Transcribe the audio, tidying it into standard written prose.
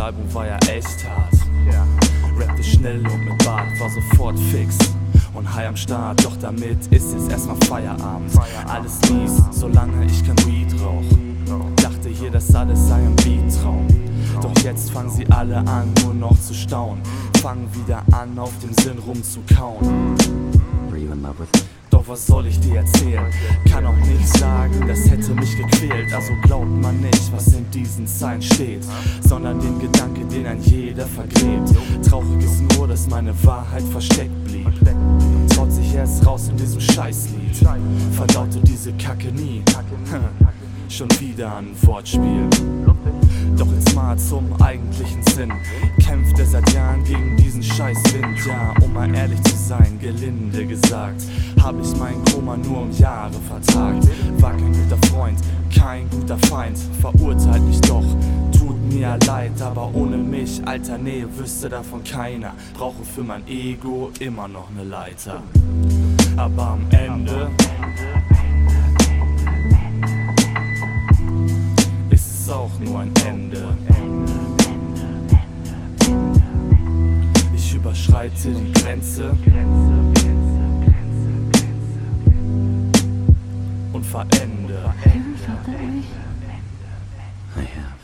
Album war ja echt hart. Rappte schnell und mit Bart, war sofort fix und high am Start. Doch damit ist jetzt erstmal Feierabend. Alles mies, solange ich kein Weed rauch. Dachte hier, das alles sei ein Beatraum. Doch jetzt fangen sie alle an, nur noch zu staunen. Fangen wieder an, auf dem Sinn rumzukauen. Doch was soll ich dir erzählen? Kann auch nicht sagen, das hätte mich gequält. Also glaubt man nicht, was in diesen Zeilen steht, sondern den Gedanke, den ein jeder vergräbt. Traurig ist nur, dass meine Wahrheit versteckt blieb. Traut sich erst raus in diesem Scheißlied. Verdaut du diese Kacke nie. Schon wieder ein Wortspiel. Doch jetzt mal zum eigentlichen Sinn. Kämpft er seit Jahren gegen diesen Scheißwind. Ja, um mal ehrlich zu sein, gelinde gesagt, hab ich mein Koma nur um Jahre vertagt. War kein guter Freund, kein guter Feind. Verurteilt mich doch, tut mir leid. Aber ohne mich, alter, nee, wüsste davon keiner. Brauche für mein Ego immer noch eine Leiter. Aber am Ende auch nur ein Ende. Ich überschreite die Grenze und verende. Naja.